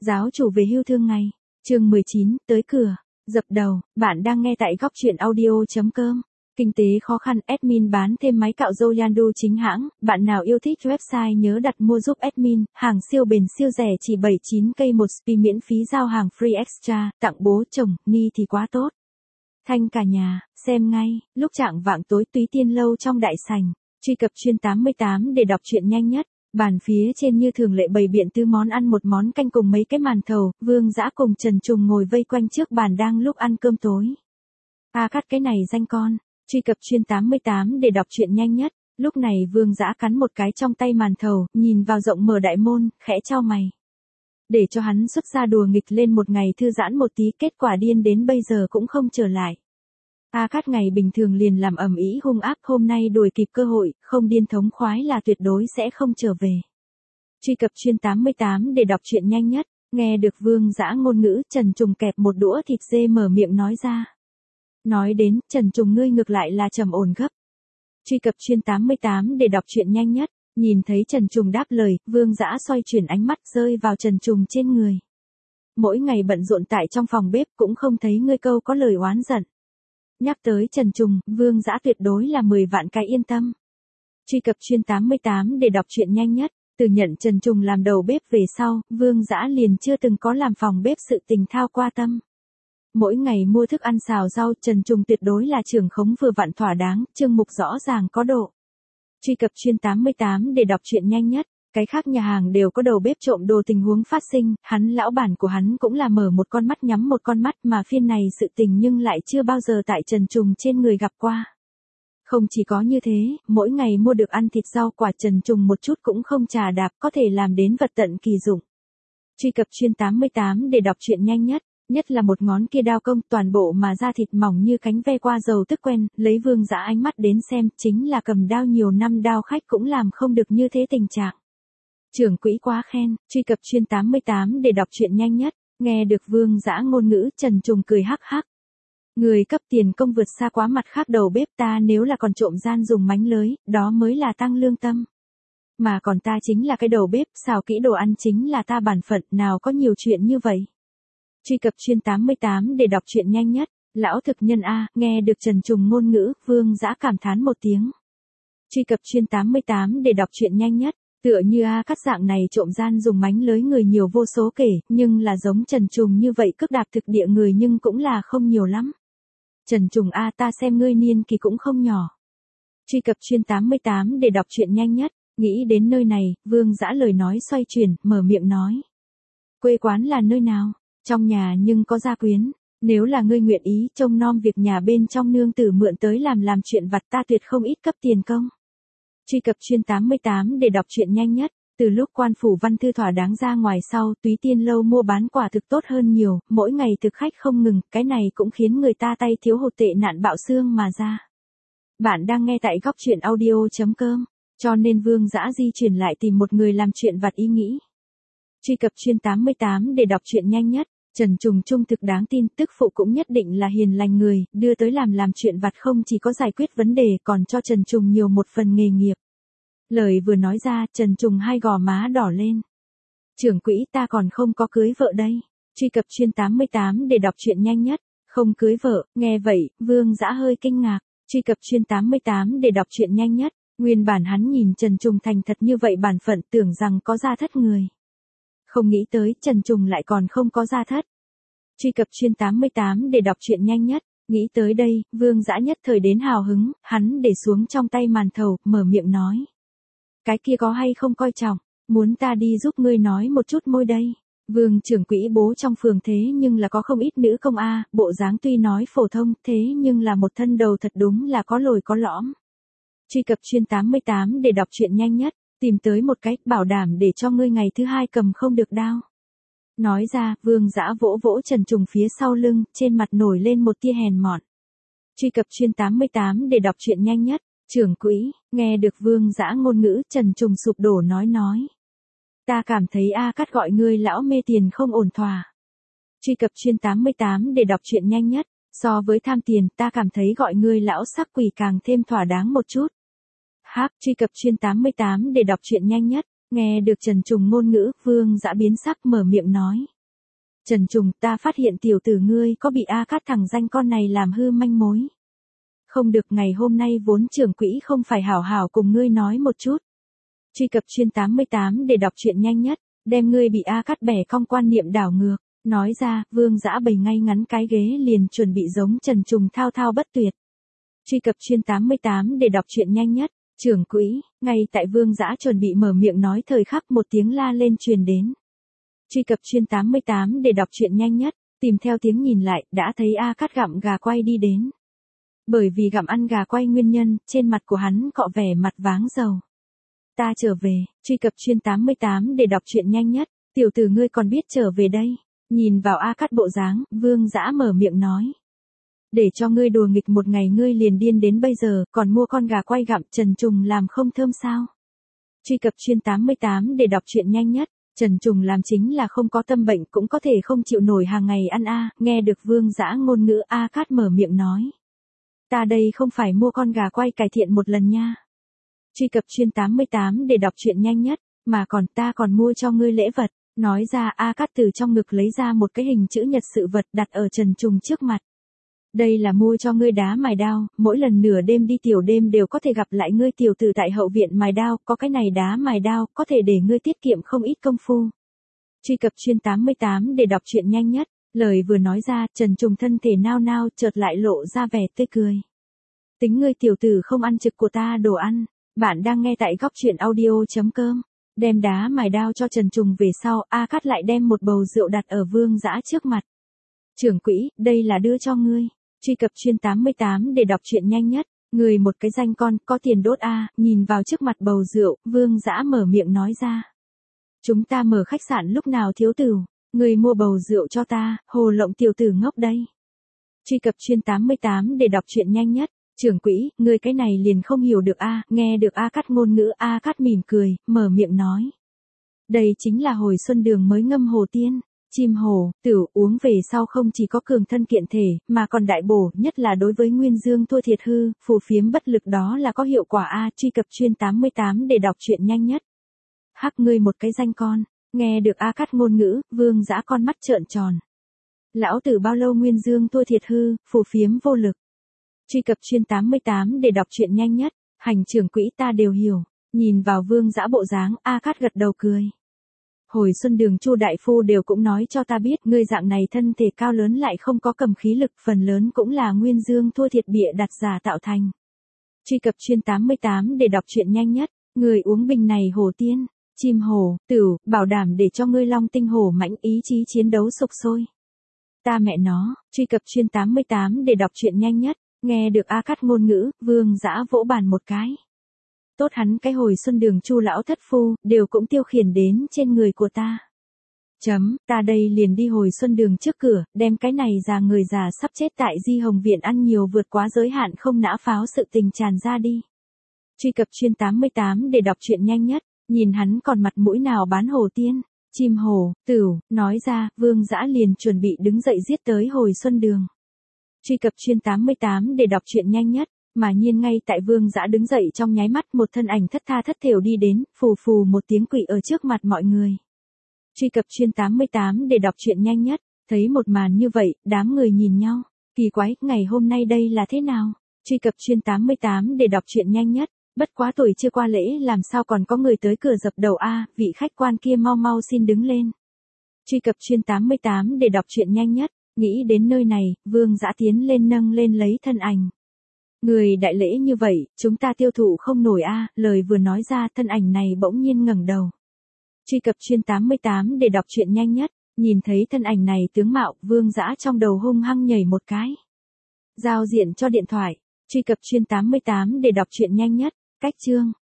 Giáo chủ về hưu thương ngày. Chương 19, tới cửa. Dập đầu, bạn đang nghe tại góc truyện audio.com. Kinh tế khó khăn, admin bán thêm máy cạo râu Yandu chính hãng, bạn nào yêu thích website nhớ đặt mua giúp admin, hàng siêu bền siêu rẻ chỉ 79k một spi miễn phí giao hàng free extra, tặng bố chồng, ni thì quá tốt. Thanh cả nhà, xem ngay, lúc chạng vạng tối Túy Tiên Lâu trong đại sảnh, truy cập chuyên 88 để đọc truyện nhanh nhất. Bàn phía trên như thường lệ bày biện tư món ăn, một món canh cùng mấy cái màn thầu, Vương Dã cùng Trần Trùng ngồi vây quanh trước bàn đang lúc ăn cơm tối. Cắt cái này danh con, truy cập chuyên 88 để đọc truyện nhanh nhất. Lúc này Vương Dã cắn một cái trong tay màn thầu, nhìn vào rộng mở đại môn, khẽ chau mày. Để cho hắn xuất ra đùa nghịch lên một ngày thư giãn một tí, kết quả điên đến bây giờ cũng không trở lại. Cát ngày bình thường liền làm ầm ĩ hung ác, hôm nay đuổi kịp cơ hội, không điên thống khoái là tuyệt đối sẽ không trở về. Truy cập chuyên 88 để đọc truyện nhanh nhất. Nghe được Vương Dã ngôn ngữ, Trần Trùng kẹp một đũa thịt dê mở miệng nói ra. Nói đến, Trần Trùng ngươi ngược lại là trầm ổn gấp. Truy cập chuyên 88 để đọc truyện nhanh nhất. Nhìn thấy Trần Trùng đáp lời, Vương Dã xoay chuyển ánh mắt rơi vào Trần Trùng trên người. Mỗi ngày bận rộn tại trong phòng bếp cũng không thấy ngươi câu có lời oán giận. Nhắc tới Trần Trùng, Vương Dã tuyệt đối là 10 vạn cái yên tâm. Truy cập chuyên 88 để đọc truyện nhanh nhất. Từ nhận Trần Trùng làm đầu bếp về sau, Vương Dã liền chưa từng có làm phòng bếp sự tình thao qua tâm. Mỗi ngày mua thức ăn xào rau, Trần Trùng tuyệt đối là trưởng khống vừa vặn thỏa đáng, chương mục rõ ràng có độ. Truy cập chuyên 88 để đọc truyện nhanh nhất. Cái khác nhà hàng đều có đầu bếp trộm đồ tình huống phát sinh, hắn lão bản của hắn cũng là mở một con mắt nhắm một con mắt, mà phiên này sự tình nhưng lại chưa bao giờ tại Trần Trùng trên người gặp qua. Không chỉ có như thế, mỗi ngày mua được ăn thịt rau quả Trần Trùng một chút cũng không trà đạp, có thể làm đến vật tận kỳ dụng. Truy cập chuyên 88 để đọc truyện nhanh nhất. Nhất là một ngón kia đao công, toàn bộ mà da thịt mỏng như cánh ve qua dầu tức quen, lấy Vương Dã ánh mắt đến xem, chính là cầm đao nhiều năm đao khách cũng làm không được như thế tình trạng. Trưởng quỹ quá khen. Truy cập chuyên 88 để đọc truyện nhanh nhất. Nghe được Vương Dã ngôn ngữ, Trần Trùng cười hắc hắc. Người cấp tiền công vượt xa quá mặt khác đầu bếp ta, nếu là còn trộm gian dùng mánh lới, đó mới là tăng lương tâm. Mà còn ta chính là cái đầu bếp, xào kỹ đồ ăn chính là ta bản phận, nào có nhiều chuyện như vậy. Truy cập chuyên 88 để đọc truyện nhanh nhất. Lão thực nhân nghe được Trần Trùng ngôn ngữ, Vương Dã cảm thán một tiếng. Truy cập chuyên 88 để đọc truyện nhanh nhất. Tựa như Cát dạng này trộm gian dùng mánh lới người nhiều vô số kể, nhưng là giống Trần Trùng như vậy cước đạp thực địa người nhưng cũng là không nhiều lắm. Trần Trùng ta xem ngươi niên kỳ cũng không nhỏ. Truy cập chuyên 88 để đọc truyện nhanh nhất. Nghĩ đến nơi này, Vương Dã lời nói xoay chuyển, mở miệng nói. Quê quán là nơi nào? Trong nhà nhưng có gia quyến. Nếu là ngươi nguyện ý trông nom việc nhà bên trong nương tử mượn tới làm chuyện vặt, ta tuyệt không ít cấp tiền công. Truy cập chuyên 88 để đọc truyện nhanh nhất. Từ lúc quan phủ văn thư thỏa đáng ra ngoài sau, Túy Tiên Lâu mua bán quả thực tốt hơn nhiều, mỗi ngày thực khách không ngừng, cái này cũng khiến người ta tay thiếu hụt tệ nạn bạo xương mà ra. Bạn đang nghe tại góc truyện audio.com, cho nên Vương Dã di chuyển lại tìm một người làm chuyện vặt ý nghĩ. Truy cập chuyên 88 để đọc truyện nhanh nhất. Trần Trùng trung thực đáng tin, tức phụ cũng nhất định là hiền lành người, đưa tới làm chuyện vặt không chỉ có giải quyết vấn đề còn cho Trần Trùng nhiều một phần nghề nghiệp. Lời vừa nói ra, Trần Trùng hai gò má đỏ lên. Trưởng quỹ ta còn không có cưới vợ đây. Truy cập chuyên 88 để đọc truyện nhanh nhất. Không cưới vợ, nghe vậy, Vương Dã hơi kinh ngạc. Truy cập chuyên 88 để đọc truyện nhanh nhất. Nguyên bản hắn nhìn Trần Trùng thành thật như vậy bản phận, tưởng rằng có gia thất người. Không nghĩ tới Trần Trùng lại còn không có gia thất. Truy cập chuyên 88 để đọc truyện nhanh nhất. Nghĩ tới đây, Vương Dã nhất thời đến hào hứng, hắn để xuống trong tay màn thầu, mở miệng nói. Cái kia có hay không coi trọng, muốn ta đi giúp ngươi nói một chút môi đây. Vương trưởng quỹ bố trong phường thế nhưng là có không ít nữ công bộ dáng tuy nói phổ thông, thế nhưng là một thân đầu thật đúng là có lồi có lõm. Truy cập chuyên 88 để đọc truyện nhanh nhất. Tìm tới một cách bảo đảm để cho ngươi ngày thứ hai cầm không được đao. Nói ra, Vương Dã vỗ vỗ Trần Trùng phía sau lưng, trên mặt nổi lên một tia hèn mọn. Truy cập chuyên 88 để đọc truyện nhanh nhất. Trưởng quỹ, nghe được Vương Dã ngôn ngữ, Trần Trùng sụp đổ nói. Ta cảm thấy Cát gọi ngươi lão mê tiền không ổn thỏa. Truy cập chuyên 88 để đọc truyện nhanh nhất. So với tham tiền, ta cảm thấy gọi ngươi lão sắc quỷ càng thêm thỏa đáng một chút. Truy cập chuyên 88 để đọc truyện nhanh nhất. Nghe được Trần Trùng ngôn ngữ, Vương Dã biến sắc mở miệng nói. Trần Trùng, ta phát hiện tiểu tử ngươi có bị A Cát thằng danh con này làm hư manh mối. Không được, ngày hôm nay vốn trưởng quỹ không phải hảo hảo cùng ngươi nói một chút. Truy cập chuyên 88 để đọc truyện nhanh nhất, đem ngươi bị A Cát bẻ cong quan niệm đảo ngược. Nói ra, Vương Dã bày ngay ngắn cái ghế liền chuẩn bị giống Trần Trùng thao thao bất tuyệt. Truy cập chuyên 88 để đọc truyện nhanh nhất, trưởng quỹ, ngay tại Vương Dã chuẩn bị mở miệng nói thời khắc một tiếng la lên truyền đến. Truy cập chuyên 88 để đọc truyện nhanh nhất, tìm theo tiếng nhìn lại, đã thấy A Cát gặm gà quay đi đến. Bởi vì gặm ăn gà quay nguyên nhân, trên mặt của hắn cọ vẻ mặt váng dầu. Ta trở về, truy cập chuyên 88 để đọc truyện nhanh nhất, tiểu tử ngươi còn biết trở về đây. Nhìn vào A Cát bộ dáng, Vương Dã mở miệng nói. Để cho ngươi đùa nghịch một ngày ngươi liền điên đến bây giờ, còn mua con gà quay gặm Trần Trùng làm không thơm sao? Truy cập chuyên 88 để đọc truyện nhanh nhất, Trần Trùng làm chính là không có tâm bệnh cũng có thể không chịu nổi hàng ngày ăn a. Nghe được Vương Dã ngôn ngữ A Cát mở miệng nói. Ta đây không phải mua con gà quay cải thiện một lần nha. Truy cập chuyên 88 để đọc truyện nhanh nhất, mà còn ta còn mua cho ngươi lễ vật. Nói ra A Cát từ trong ngực lấy ra một cái hình chữ nhật sự vật đặt ở Trần Trùng trước mặt. Đây là mua cho ngươi đá mài đao, mỗi lần nửa đêm đi tiểu đêm đều có thể gặp lại ngươi tiểu tử tại hậu viện mài đao, có cái này đá mài đao, có thể để ngươi tiết kiệm không ít công phu. Truy cập chuyên 88 để đọc truyện nhanh nhất, lời vừa nói ra, Trần Trùng thân thể nao nao chợt lại lộ ra vẻ tươi cười. Tính ngươi tiểu tử không ăn trực của ta đồ ăn, bạn đang nghe tại goctruyện.audio.com. Đem đá mài đao cho Trần Trùng về sau, A Cát lại đem một bầu rượu đặt ở Vương Dã trước mặt. Trưởng quỹ, đây là đưa cho ngươi. Truy cập chuyên 88 để đọc truyện nhanh nhất, người một cái danh con, có tiền đốt a. Nhìn vào trước mặt bầu rượu, Vương Dã mở miệng nói ra. Chúng ta mở khách sạn lúc nào thiếu tử, người mua bầu rượu cho ta, hồ lộng tiểu tử ngốc đây. Truy cập chuyên 88 để đọc truyện nhanh nhất, trưởng quỹ, người cái này liền không hiểu được a. Nghe được A Cát ngôn ngữ, A Cát mỉm cười, mở miệng nói. Đây chính là hồi xuân đường mới ngâm hồ tiên. Chim hồ, tử uống về sau không chỉ có cường thân kiện thể, mà còn đại bổ, nhất là đối với nguyên dương thua thiệt hư, phù phiếm bất lực đó là có hiệu quả a. Truy cập chuyên 88 để đọc truyện nhanh nhất. Hắc ngươi một cái danh con, nghe được A Cát ngôn ngữ, Vương Dã con mắt trợn tròn. Lão tử bao lâu nguyên dương thua thiệt hư, phù phiếm vô lực. Truy cập chuyên 88 để đọc truyện nhanh nhất, hành trưởng quỹ ta đều hiểu. Nhìn vào Vương Dã bộ dáng, A Cát gật đầu cười. Hồi xuân đường Chu đại phu đều cũng nói cho ta biết, ngươi dạng này thân thể cao lớn lại không có cầm khí lực, phần lớn cũng là nguyên dương thua thiệt bịa đặt giả tạo thành. Truy cập chuyên 88 để đọc truyện nhanh nhất, người uống bình này hồ tiên, chim hồ, tửu, bảo đảm để cho ngươi long tinh hổ mãnh ý chí chiến đấu sục sôi. Ta mẹ nó, truy cập chuyên 88 để đọc truyện nhanh nhất, nghe được A Cát ngôn ngữ, Vương Dã vỗ bàn một cái. Tốt hắn cái hồi xuân đường Chu lão thất phu, đều cũng tiêu khiển đến trên người của ta. Ta đây liền đi hồi xuân đường trước cửa, đem cái này già người già sắp chết tại Di Hồng Viện ăn nhiều vượt quá giới hạn không nã pháo sự tình tràn ra đi. Truy cập chuyên 88 để đọc truyện nhanh nhất, nhìn hắn còn mặt mũi nào bán hồ tiên, chim hồ, tửu, nói ra, Vương Dã liền chuẩn bị đứng dậy giết tới hồi xuân đường. Truy cập chuyên 88 để đọc truyện nhanh nhất. Mà nhiên ngay tại Vương Dã đứng dậy trong nháy mắt một thân ảnh thất tha thất thểu đi đến, phù phù một tiếng quỵ ở trước mặt mọi người. Truy cập chuyên 88 để đọc truyện nhanh nhất, thấy một màn như vậy, đám người nhìn nhau, kỳ quái, ngày hôm nay đây là thế nào? Truy cập chuyên 88 để đọc truyện nhanh nhất, bất quá tuổi chưa qua lễ làm sao còn có người tới cửa dập đầu a, vị khách quan kia mau mau xin đứng lên. Truy cập chuyên 88 để đọc truyện nhanh nhất, nghĩ đến nơi này, Vương Dã tiến lên nâng lên lấy thân ảnh. Người đại lễ như vậy, chúng ta tiêu thụ không nổi a. Lời vừa nói ra, thân ảnh này bỗng nhiên ngẩng đầu. Truy cập chuyên 88 để đọc truyện nhanh nhất, nhìn thấy thân ảnh này tướng mạo, Vương Dã trong đầu hung hăng nhảy một cái. Giao diện cho điện thoại, truy cập chuyên 88 để đọc truyện nhanh nhất, cách chương.